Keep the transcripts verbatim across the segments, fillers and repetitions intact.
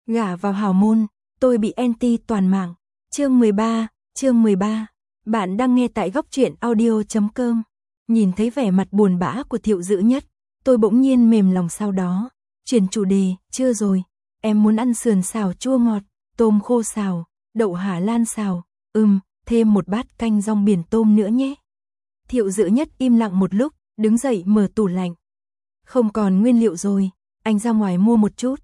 Gả vào hào môn, tôi bị anti toàn mạng. Chương mười ba, chương mười ba. Bạn đang nghe tại góc truyện audio chấm com. Nhìn thấy vẻ mặt buồn bã của Thiệu Dữ Nhất, tôi bỗng nhiên mềm lòng, sau đó chuyển chủ đề, chưa rồi, em muốn ăn sườn xào chua ngọt, tôm khô xào, đậu Hà Lan xào, ừm, thêm một bát canh rong biển tôm nữa nhé. Thiệu Dữ Nhất im lặng một lúc, đứng dậy mở tủ lạnh. Không còn nguyên liệu rồi, anh ra ngoài mua một chút.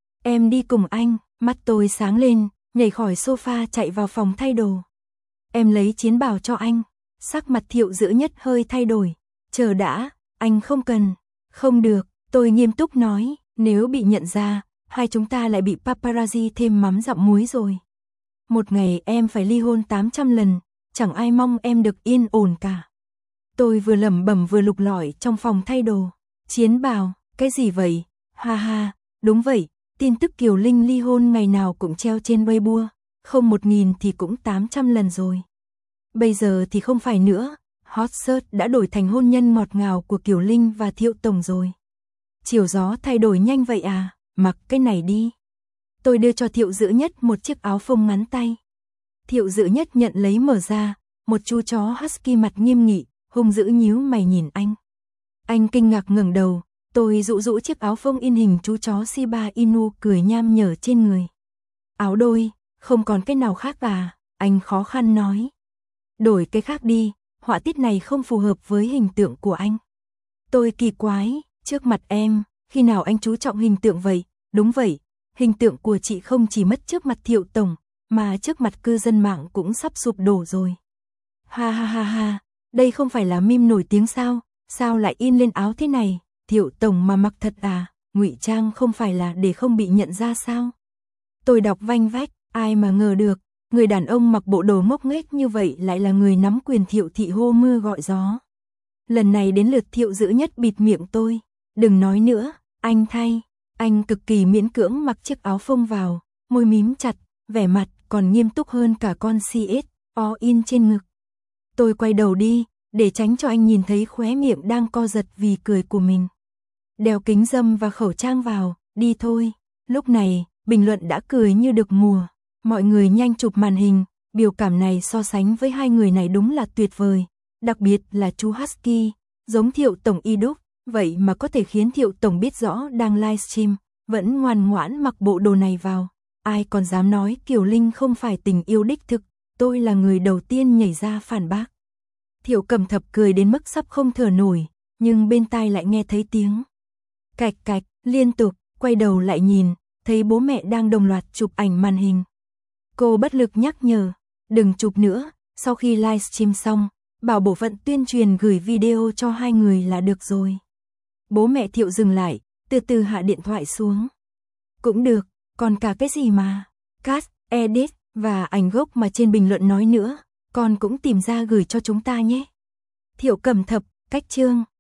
Em đi cùng anh. Mắt tôi sáng lên, nhảy khỏi sofa chạy vào phòng thay đồ. Em lấy chiến bào cho anh. Sắc mặt Thiệu Dữ Nhất hơi thay đổi. Chờ đã, anh không cần. Không được, tôi nghiêm túc nói, nếu bị nhận ra, hai chúng ta lại bị paparazzi thêm mắm dặm muối rồi. Một ngày em phải ly hôn tám trăm lần, chẳng ai mong em được yên ổn cả. Tôi vừa lẩm bẩm vừa lục lọi trong phòng thay đồ. Chiến bào, cái gì vậy? Ha ha, đúng vậy. Tin tức Kiều Linh ly hôn ngày nào cũng treo trên Weibo, không một nghìn thì cũng tám trăm lần rồi. Bây giờ thì không phải nữa, hot search đã đổi thành hôn nhân ngọt ngào của Kiều Linh và Thiệu Tổng rồi. Chiều gió thay đổi nhanh vậy à, mặc cái này đi. Tôi đưa cho Thiệu Dữ Nhất một chiếc áo phông ngắn tay. Thiệu Dữ Nhất nhận lấy mở ra, một chú chó husky mặt nghiêm nghị, hung dữ nhíu mày nhìn anh. Anh kinh ngạc ngẩng đầu. Tôi dụ dụ chiếc áo phông in hình chú chó Shiba Inu cười nham nhở trên người. Áo đôi, không còn cái nào khác à, anh khó khăn nói. Đổi cái khác đi, họa tiết này không phù hợp với hình tượng của anh. Tôi kỳ quái, trước mặt em, khi nào anh chú trọng hình tượng vậy? Đúng vậy, hình tượng của chị không chỉ mất trước mặt Thiệu Tổng, mà trước mặt cư dân mạng cũng sắp sụp đổ rồi. Ha ha ha ha, đây không phải là meme nổi tiếng sao, sao lại in lên áo thế này? Thiệu Tổng mà mặc thật à, ngụy trang không phải là để không bị nhận ra sao? Tôi đọc vanh vách, ai mà ngờ được, người đàn ông mặc bộ đồ ngốc nghếch như vậy lại là người nắm quyền Thiệu thị hô mưa gọi gió. Lần này đến lượt Thiệu Dữ Nhất bịt miệng tôi, đừng nói nữa, anh thay, anh cực kỳ miễn cưỡng mặc chiếc áo phông vào, môi mím chặt, vẻ mặt còn nghiêm túc hơn cả con xê ét, all in trên ngực. Tôi quay đầu đi, để tránh cho anh nhìn thấy khóe miệng đang co giật vì cười của mình. Đeo kính râm và khẩu trang vào, đi thôi. Lúc này, bình luận đã cười như được mùa. Mọi người nhanh chụp màn hình, biểu cảm này so sánh với hai người này đúng là tuyệt vời. Đặc biệt là chú Husky, giống Thiệu Tổng y đúc, vậy mà có thể khiến Thiệu Tổng biết rõ đang livestream, vẫn ngoan ngoãn mặc bộ đồ này vào. Ai còn dám nói Kiều Linh không phải tình yêu đích thực, tôi là người đầu tiên nhảy ra phản bác. Thiệu Cầm Thập cười đến mức sắp không thở nổi, nhưng bên tai lại nghe thấy tiếng cạch cạch, liên tục, quay đầu lại nhìn, thấy bố mẹ đang đồng loạt chụp ảnh màn hình. Cô bất lực nhắc nhở, đừng chụp nữa, sau khi livestream xong, bảo bộ phận tuyên truyền gửi video cho hai người là được rồi. Bố mẹ Thiệu dừng lại, từ từ hạ điện thoại xuống. Cũng được, còn cả cái gì mà, cast, edit, và ảnh gốc mà trên bình luận nói nữa, con cũng tìm ra gửi cho chúng ta nhé. Thiệu Cầm Thập, cách chương.